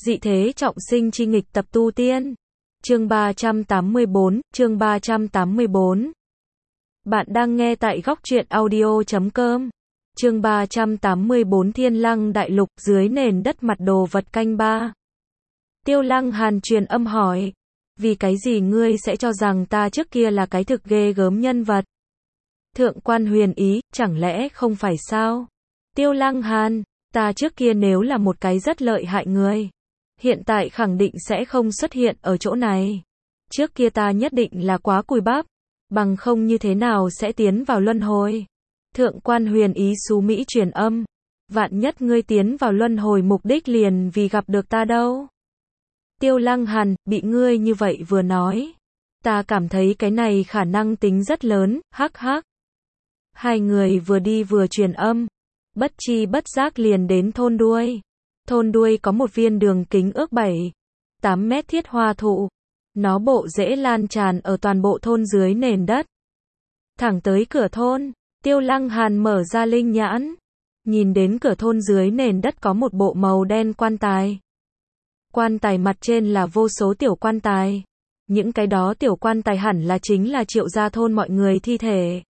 Dị thế trọng sinh chi nghịch tập tu tiên. Chương 384. Bạn đang nghe tại góc truyện audio.com. Chương 384 Thiên Lăng Đại Lục, dưới nền đất mặt đồ vật canh ba. Tiêu Lăng Hàn truyền âm hỏi, vì cái gì ngươi sẽ cho rằng ta trước kia là cái thực ghê gớm nhân vật? Thượng quan Huyền Ý, chẳng lẽ không phải sao? Tiêu Lăng Hàn, ta trước kia nếu là một cái rất lợi hại người, hiện tại khẳng định sẽ không xuất hiện ở chỗ này. Trước kia ta nhất định là quá cùi bắp, bằng không như thế nào sẽ tiến vào luân hồi. Thượng quan Huyền Ý xú Mỹ truyền âm, vạn nhất ngươi tiến vào luân hồi mục đích liền vì gặp được ta đâu. Tiêu Lăng Hàn, bị ngươi như vậy vừa nói, ta cảm thấy cái này khả năng tính rất lớn, hắc hắc. Hai người vừa đi vừa truyền âm, bất chi bất giác liền đến thôn đuôi. Thôn đuôi có một viên đường kính ước 7-8 mét thiết hoa thụ. Nó bộ rễ lan tràn ở toàn bộ thôn dưới nền đất. Thẳng tới cửa thôn, Tiêu Lăng Hàn mở ra linh nhãn. Nhìn đến cửa thôn dưới nền đất có một bộ màu đen quan tài. Quan tài mặt trên là vô số tiểu quan tài. Những cái đó tiểu quan tài hẳn là chính là Triệu gia thôn mọi người thi thể.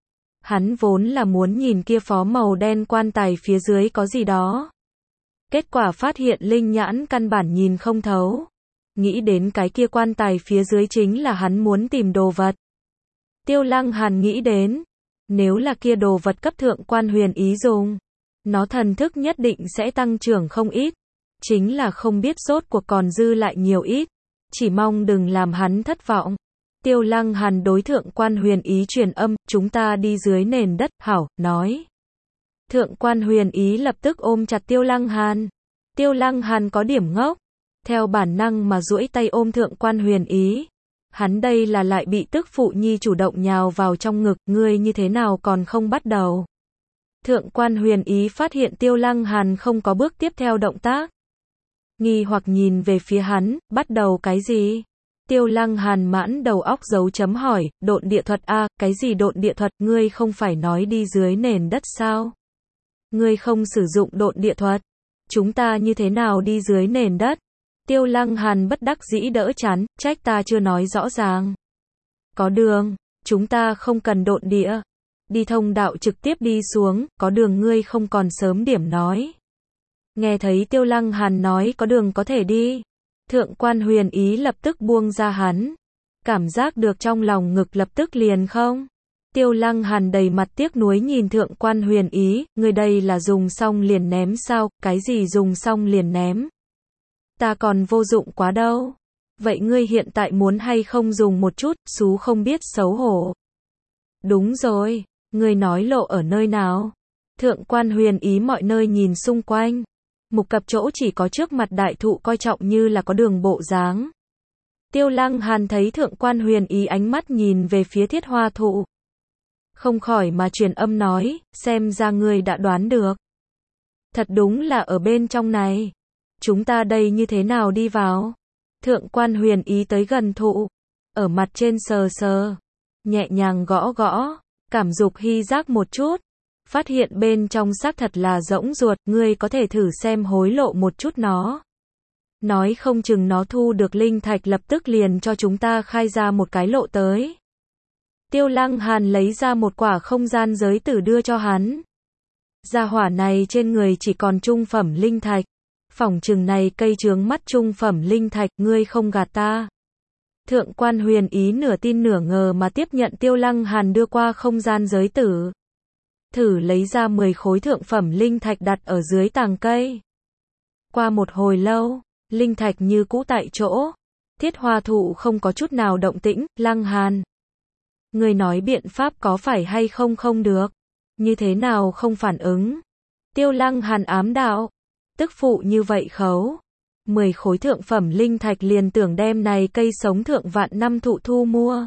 Hắn vốn là muốn nhìn kia phó màu đen quan tài phía dưới có gì đó. Kết quả phát hiện linh nhãn căn bản nhìn không thấu. Nghĩ đến cái kia quan tài phía dưới chính là hắn muốn tìm đồ vật. Tiêu Lăng Hàn nghĩ đến, nếu là kia đồ vật cấp thượng quan Huyền Ý dùng, nó thần thức nhất định sẽ tăng trưởng không ít. Chính là không biết rốt cuộc còn dư lại nhiều ít. Chỉ mong đừng làm hắn thất vọng. Tiêu Lăng Hàn đối thượng quan Huyền Ý truyền âm, chúng ta đi dưới nền đất, hảo, nói. Thượng quan Huyền Ý lập tức ôm chặt Tiêu Lăng Hàn. Tiêu Lăng Hàn có điểm ngốc, theo bản năng mà duỗi tay ôm thượng quan Huyền Ý. Hắn đây là lại bị tức phụ nhi chủ động nhào vào trong ngực, ngươi như thế nào còn không bắt đầu. Thượng quan Huyền Ý phát hiện Tiêu Lăng Hàn không có bước tiếp theo động tác. Nghi hoặc nhìn về phía hắn, bắt đầu cái gì? Tiêu Lăng Hàn mãn đầu óc dấu chấm hỏi, độn địa thuật a, cái gì độn địa thuật, ngươi không phải nói đi dưới nền đất sao? Ngươi không sử dụng độn địa thuật, chúng ta như thế nào đi dưới nền đất? Tiêu Lăng Hàn bất đắc dĩ đỡ chán, trách ta chưa nói rõ ràng. Có đường, chúng ta không cần độn địa. Đi thông đạo trực tiếp đi xuống, có đường ngươi không còn sớm điểm nói. Nghe thấy Tiêu Lăng Hàn nói có đường có thể đi. Thượng quan Huyền Ý lập tức buông ra hắn. Cảm giác được trong lòng ngực lập tức liền không. Tiêu Lăng Hàn đầy mặt tiếc nuối nhìn thượng quan Huyền Ý, người đây là dùng xong liền ném sao, cái gì dùng xong liền ném. Ta còn vô dụng quá đâu. Vậy ngươi hiện tại muốn hay không dùng một chút, xú không biết xấu hổ. Đúng rồi, ngươi nói lộ ở nơi nào? Thượng quan Huyền Ý mọi nơi nhìn xung quanh. Mục cập chỗ chỉ có trước mặt đại thụ coi trọng như là có đường bộ dáng. Tiêu Lăng Hàn thấy thượng quan Huyền Ý ánh mắt nhìn về phía thiết hoa thụ. Không khỏi mà truyền âm nói, xem ra ngươi đã đoán được. Thật đúng là ở bên trong này. Chúng ta đây như thế nào đi vào? Thượng quan Huyền Ý tới gần thụ. Ở mặt trên sờ sờ. Nhẹ nhàng gõ gõ. Cảm dục hy giác một chút. Phát hiện bên trong xác thật là rỗng ruột, ngươi có thể thử xem hối lộ một chút nó. Nói không chừng nó thu được linh thạch lập tức liền cho chúng ta khai ra một cái lộ tới. Tiêu Lăng Hàn lấy ra một quả không gian giới tử đưa cho hắn. Gia hỏa này trên người chỉ còn trung phẩm linh thạch. Phỏng chừng này cây chướng mắt trung phẩm linh thạch, ngươi không gạt ta. Thượng quan Huyền Ý nửa tin nửa ngờ mà tiếp nhận Tiêu Lăng Hàn đưa qua không gian giới tử. Thử lấy ra 10 khối thượng phẩm linh thạch đặt ở dưới tàng cây. Qua một hồi lâu, linh thạch như cũ tại chỗ. Thiết hoa thụ không có chút nào động tĩnh, Lăng Hàn. Người nói biện pháp có phải hay không không được. Như thế nào không phản ứng. Tiêu Lăng Hàn ám đạo. Tức phụ như vậy khấu. 10 khối thượng phẩm linh thạch liền tưởng đem này cây sống thượng vạn năm thụ thu mua.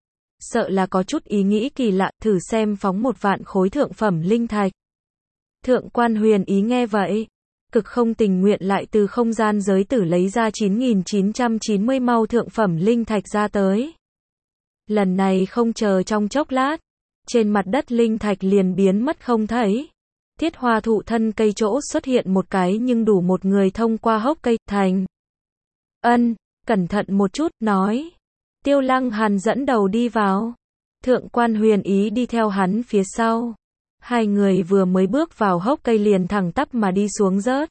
Sợ là có chút ý nghĩ kỳ lạ, thử xem phóng 1 vạn khối thượng phẩm linh thạch. Thượng quan Huyền Ý nghe vậy, cực không tình nguyện lại từ không gian giới tử lấy ra 9.990 mau thượng phẩm linh thạch ra tới. Lần này không chờ trong chốc lát, trên mặt đất linh thạch liền biến mất không thấy. Thiết hoa thụ thân cây chỗ xuất hiện một cái nhưng đủ một người thông qua hốc cây, thành. Ân, cẩn thận một chút, nói. Tiêu Lăng Hàn dẫn đầu đi vào. Thượng quan Huyền Ý đi theo hắn phía sau. Hai người vừa mới bước vào hốc cây liền thẳng tắp mà đi xuống rớt.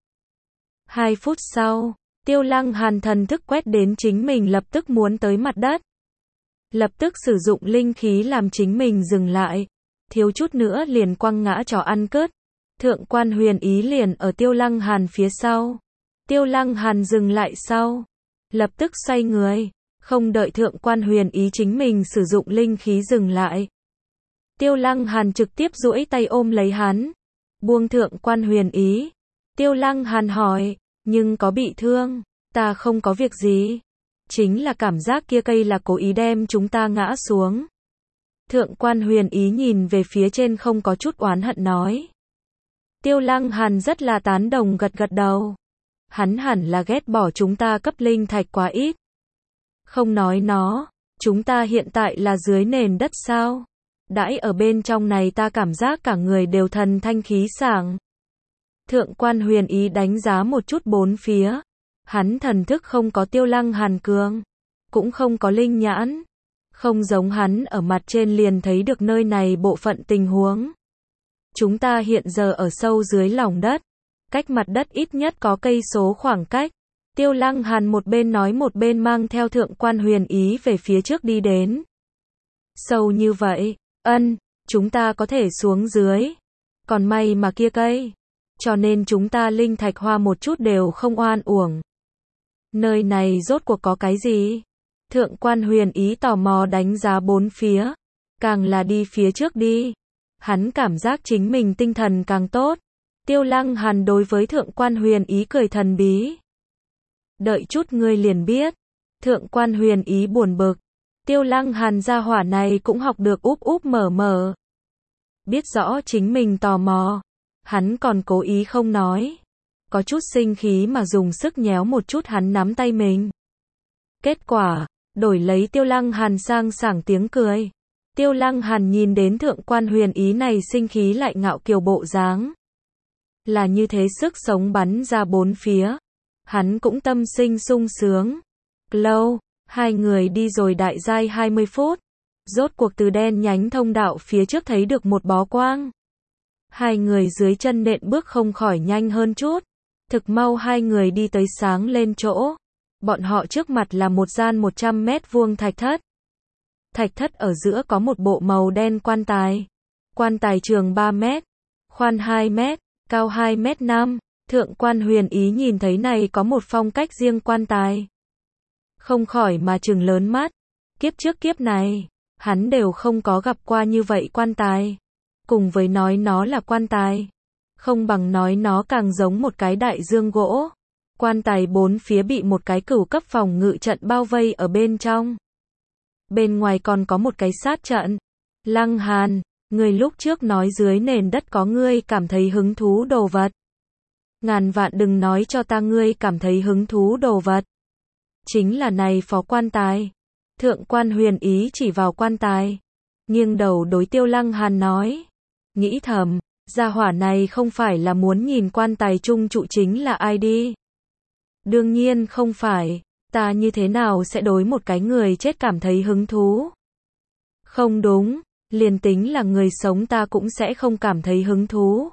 2 phút sau, Tiêu Lăng Hàn thần thức quét đến chính mình lập tức muốn tới mặt đất. Lập tức sử dụng linh khí làm chính mình dừng lại. Thiếu chút nữa liền quăng ngã chó ăn cứt. Thượng quan Huyền Ý liền ở Tiêu Lăng Hàn phía sau. Tiêu Lăng Hàn dừng lại sau. Lập tức xoay người. Không đợi Thượng quan Huyền Ý chính mình sử dụng linh khí dừng lại. Tiêu Lăng Hàn trực tiếp duỗi tay ôm lấy hắn. Buông Thượng quan Huyền Ý. Tiêu Lăng Hàn hỏi, nhưng có bị thương? Ta không có việc gì. Chính là cảm giác kia cây là cố ý đem chúng ta ngã xuống. Thượng quan Huyền Ý nhìn về phía trên không có chút oán hận nói. Tiêu Lăng Hàn rất là tán đồng gật gật đầu. Hắn hẳn là ghét bỏ chúng ta cấp linh thạch quá ít. Không nói nó, chúng ta hiện tại là dưới nền đất sao? Đãi ở bên trong này ta cảm giác cả người đều thần thanh khí sảng. Thượng quan Huyền Ý đánh giá một chút bốn phía. Hắn thần thức không có Tiêu Lăng Hàn cường, cũng không có linh nhãn. Không giống hắn ở mặt trên liền thấy được nơi này bộ phận tình huống. Chúng ta hiện giờ ở sâu dưới lòng đất. Cách mặt đất ít nhất có cây số khoảng cách. Tiêu Lăng Hàn một bên nói một bên mang theo Thượng quan Huyền Ý về phía trước đi đến. Sâu như vậy, Ân, chúng ta có thể xuống dưới. Còn may mà kia cây. Cho nên chúng ta linh thạch hoa một chút đều không oan uổng. Nơi này rốt cuộc có cái gì? Thượng quan Huyền Ý tò mò đánh giá bốn phía. Càng là đi phía trước đi. Hắn cảm giác chính mình tinh thần càng tốt. Tiêu Lăng Hàn đối với Thượng quan Huyền Ý cười thần bí. Đợi chút ngươi liền biết. Thượng quan Huyền Ý buồn bực. Tiêu Lăng Hàn gia hỏa này cũng học được úp úp mở mở. Biết rõ chính mình tò mò. Hắn còn cố ý không nói. Có chút sinh khí mà dùng sức nhéo một chút hắn nắm tay mình. Kết quả, đổi lấy Tiêu Lăng Hàn sang sảng tiếng cười. Tiêu Lăng Hàn nhìn đến Thượng quan Huyền Ý này sinh khí lại ngạo kiều bộ dáng. Là như thế sức sống bắn ra bốn phía. Hắn cũng tâm sinh sung sướng. Lâu, hai người đi rồi đại giai 20 phút. Rốt cuộc từ đen nhánh thông đạo phía trước thấy được một bó quang. Hai người dưới chân nện bước không khỏi nhanh hơn chút. Thực mau hai người đi tới sáng lên chỗ. Bọn họ trước mặt là một gian 100 mét vuông thạch thất. Thạch thất ở giữa có một bộ màu đen quan tài. Quan tài trường 3 mét, khoan 2 mét, cao 2 mét 5. Thượng quan Huyền Ý nhìn thấy này có một phong cách riêng quan tài. Không khỏi mà trừng lớn mắt. Kiếp trước kiếp này, hắn đều không có gặp qua như vậy quan tài. Cùng với nói nó là quan tài, không bằng nói nó càng giống một cái đại dương gỗ. Quan tài bốn phía bị một cái cửu cấp phòng ngự trận bao vây ở bên trong. Bên ngoài còn có một cái sát trận. Lăng Hàn, người lúc trước nói dưới nền đất có ngươi cảm thấy hứng thú đồ vật. Ngàn vạn đừng nói cho ta ngươi cảm thấy hứng thú đồ vật. Chính là này phó quan tài. Thượng quan Huyền Ý chỉ vào quan tài. Nghiêng đầu đối Tiêu Lăng Hàn nói. Nghĩ thầm, gia hỏa này không phải là muốn nhìn quan tài chung trụ chính là ai đi. Đương nhiên không phải, ta như thế nào sẽ đối một cái người chết cảm thấy hứng thú. Không đúng, liền tính là người sống ta cũng sẽ không cảm thấy hứng thú.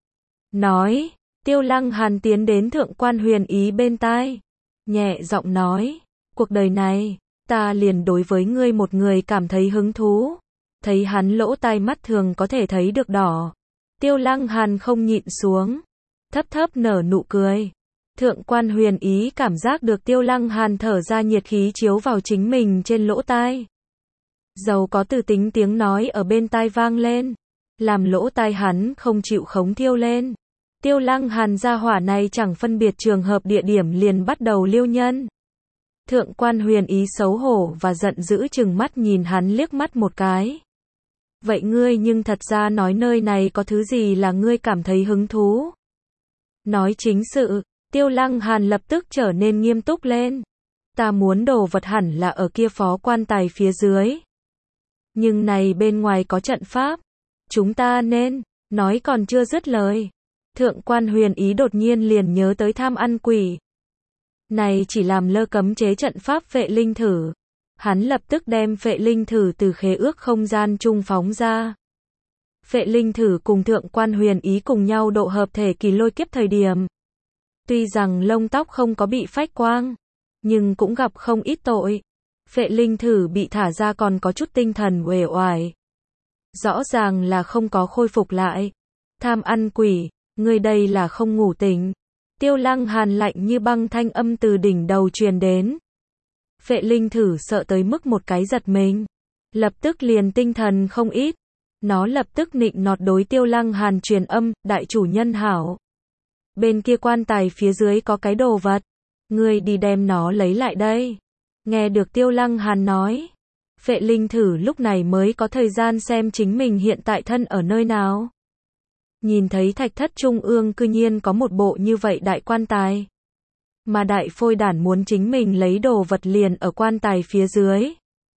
Nói, Tiêu Lăng Hàn tiến đến Thượng quan Huyền Ý bên tai. Nhẹ giọng nói, cuộc đời này, ta liền đối với ngươi một người cảm thấy hứng thú. Thấy hắn lỗ tai mắt thường có thể thấy được đỏ. Tiêu Lăng Hàn không nhịn xuống. Thấp thấp nở nụ cười. Thượng quan Huyền Ý cảm giác được Tiêu Lăng Hàn thở ra nhiệt khí chiếu vào chính mình trên lỗ tai. Dầu có từ tính tiếng nói ở bên tai vang lên. Làm lỗ tai hắn không chịu khống thiêu lên. Tiêu Lăng Hàn gia hỏa này chẳng phân biệt trường hợp địa điểm liền bắt đầu liêu nhân. Thượng quan Huyền Ý xấu hổ và giận dữ chừng mắt nhìn hắn liếc mắt một cái. Vậy ngươi nhưng thật ra nói nơi này có thứ gì là ngươi cảm thấy hứng thú? Nói chính sự, Tiêu Lăng Hàn lập tức trở nên nghiêm túc lên. Ta muốn đồ vật hẳn là ở kia phó quan tài phía dưới. Nhưng này bên ngoài có trận pháp. Chúng ta nên Nói còn chưa dứt lời. Thượng quan Huyền Ý đột nhiên liền nhớ tới tham ăn quỷ. Này chỉ làm lơ cấm chế trận pháp phệ linh thử. Hắn lập tức đem phệ linh thử từ khế ước không gian trung phóng ra. Phệ linh thử cùng thượng quan Huyền Ý cùng nhau độ hợp thể kỳ lôi kiếp thời điểm. Tuy rằng lông tóc không có bị phách quang, nhưng cũng gặp không ít tội. Phệ linh thử bị thả ra còn có chút tinh thần uể oải. Rõ ràng là không có khôi phục lại. Tham ăn quỷ, ngươi đây là không ngủ tỉnh. Tiêu Lăng Hàn lạnh như băng thanh âm từ đỉnh đầu truyền đến. Phệ linh thử sợ tới mức một cái giật mình. Lập tức liền tinh thần không ít. Nó lập tức nịnh nọt đối Tiêu Lăng Hàn truyền âm, đại chủ nhân hảo. Bên kia quan tài phía dưới có cái đồ vật. Ngươi đi đem nó lấy lại đây. Nghe được Tiêu Lăng Hàn nói. Phệ linh thử lúc này mới có thời gian xem chính mình hiện tại thân ở nơi nào. Nhìn thấy thạch thất trung ương cư nhiên có một bộ như vậy đại quan tài. Mà đại phôi đản muốn chính mình lấy đồ vật liền ở quan tài phía dưới.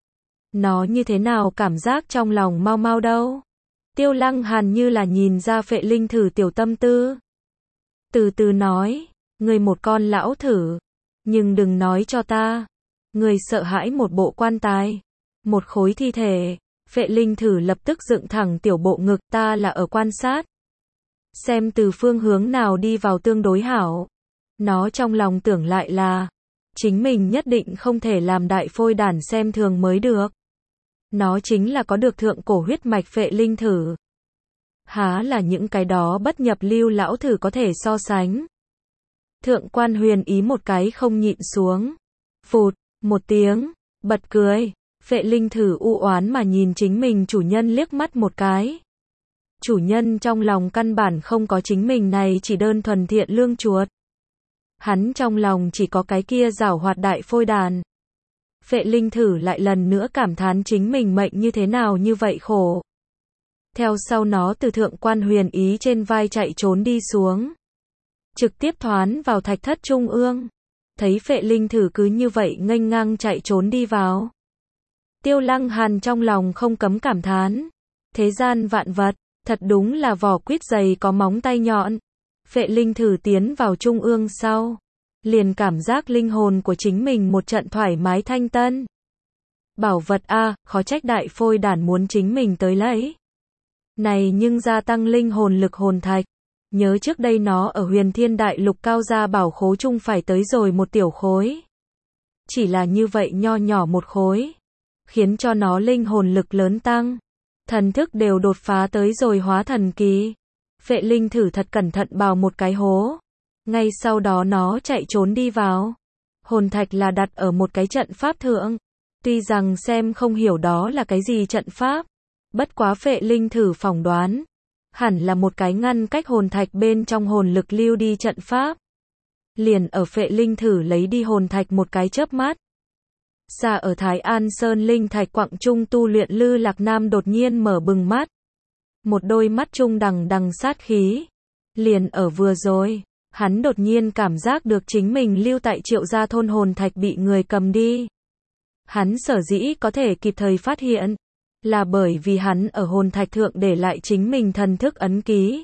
Nó như thế nào cảm giác trong lòng mau mau đâu. Tiêu Lăng Hàn như là nhìn ra phệ linh thử tiểu tâm tư. Từ từ nói, ngươi một con lão thử. Nhưng đừng nói cho ta. Ngươi sợ hãi một bộ quan tài. Một khối thi thể. Phệ linh thử lập tức dựng thẳng tiểu bộ ngực, ta là ở quan sát. Xem từ phương hướng nào đi vào tương đối hảo. Nó trong lòng tưởng lại là, chính mình nhất định không thể làm đại phôi đản xem thường mới được. Nó chính là có được thượng cổ huyết mạch phệ linh thử. Há là những cái đó bất nhập lưu lão thử có thể so sánh. Thượng quan Huyền Ý một cái không nhịn xuống. Phụt, một tiếng, bật cười. Phệ linh thử u oán mà nhìn chính mình chủ nhân liếc mắt một cái. Chủ nhân trong lòng căn bản không có chính mình này chỉ đơn thuần thiện lương chuột. Hắn trong lòng chỉ có cái kia giảo hoạt đại phôi đàn. Phệ linh thử lại lần nữa cảm thán chính mình mệnh như thế nào như vậy khổ. Theo sau nó từ thượng quan Huyền Ý trên vai chạy trốn đi xuống. Trực tiếp thoán vào thạch thất trung ương. Thấy phệ linh thử cứ như vậy nghênh ngang chạy trốn đi vào. Tiêu Lăng Hàn trong lòng không cấm cảm thán. Thế gian vạn vật, thật đúng là vỏ quýt dày có móng tay nhọn. Phệ linh thử tiến vào trung ương sau. Liền cảm giác linh hồn của chính mình một trận thoải mái thanh tân. Bảo vật a, khó trách đại phôi đản muốn chính mình tới lấy. Này nhưng gia tăng linh hồn lực hồn thạch. Nhớ trước đây nó ở Huyền Thiên Đại Lục cao gia bảo khố chung phải tới rồi một tiểu khối. Chỉ là như vậy nho nhỏ một khối. Khiến cho nó linh hồn lực lớn tăng. Thần thức đều đột phá tới rồi hóa thần kỳ. Phệ linh thử thật cẩn thận bào một cái hố. Ngay sau đó nó chạy trốn đi vào. Hồn thạch là đặt ở một cái trận pháp thượng. Tuy rằng xem không hiểu đó là cái gì trận pháp. Bất quá phệ linh thử phỏng đoán. Hẳn là một cái ngăn cách hồn thạch bên trong hồn lực lưu đi trận pháp. Liền ở phệ linh thử lấy đi hồn thạch một cái chớp mắt. Xa ở Thái An Sơn linh thạch quặng trung tu luyện Lư Lạc Nam đột nhiên mở bừng mắt. Một đôi mắt trung đằng đằng sát khí. Liền ở vừa rồi, hắn đột nhiên cảm giác được chính mình lưu tại Triệu gia thôn hồn thạch bị người cầm đi. Hắn sở dĩ có thể kịp thời phát hiện, là bởi vì hắn ở hồn thạch thượng để lại chính mình thần thức ấn ký.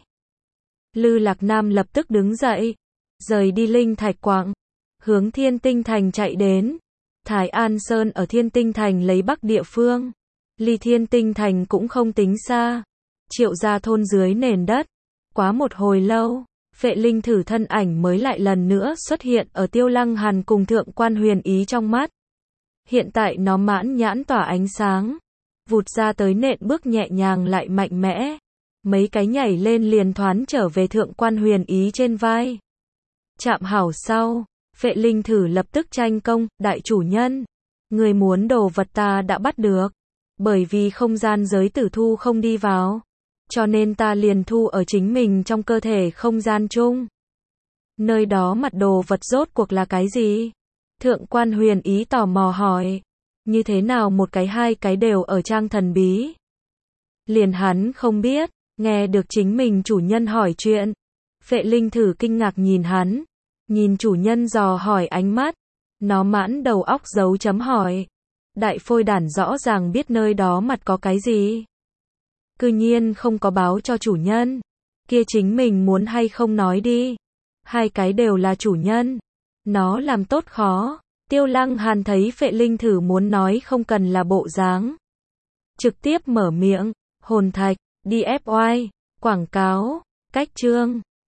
Lư Lạc Nam lập tức đứng dậy, rời đi linh thạch quặng, hướng Thiên Tinh Thành chạy đến. Thái An Sơn ở Thiên Tinh Thành lấy bắc địa phương, ly Thiên Tinh Thành cũng không tính xa. Triệu gia thôn dưới nền đất. Quá một hồi lâu, phệ linh thử thân ảnh mới lại lần nữa xuất hiện ở Tiêu Lăng Hàn cùng thượng quan Huyền Ý trong mắt. Hiện tại nó mãn nhãn tỏa ánh sáng, vụt ra tới nện bước nhẹ nhàng lại mạnh mẽ. Mấy cái nhảy lên liền thoán trở về thượng quan Huyền Ý trên vai. Chạm hảo sau, phệ linh thử lập tức tranh công, đại chủ nhân. Người muốn đồ vật ta đã bắt được. Bởi vì không gian giới tử thu không đi vào. Cho nên ta liền thu ở chính mình trong cơ thể không gian chung. Nơi đó mặt đồ vật rốt cuộc là cái gì? Thượng quan Huyền Ý tò mò hỏi. Như thế nào một cái hai cái đều ở trang thần bí? Liền hắn không biết, nghe được chính mình chủ nhân hỏi chuyện. Phệ linh thử kinh ngạc nhìn hắn. Nhìn chủ nhân dò hỏi ánh mắt. Nó mãn đầu óc dấu chấm hỏi. Đại phôi đản rõ ràng biết nơi đó mặt có cái gì. Cư nhiên không có báo cho chủ nhân. Kia chính mình muốn hay không nói đi. Hai cái đều là chủ nhân. Nó làm tốt khó. Tiêu Lăng Hàn thấy Phệ Linh Thử muốn nói không cần là bộ dáng. Trực tiếp mở miệng, hồn thạch, DFY, quảng cáo, cách chương.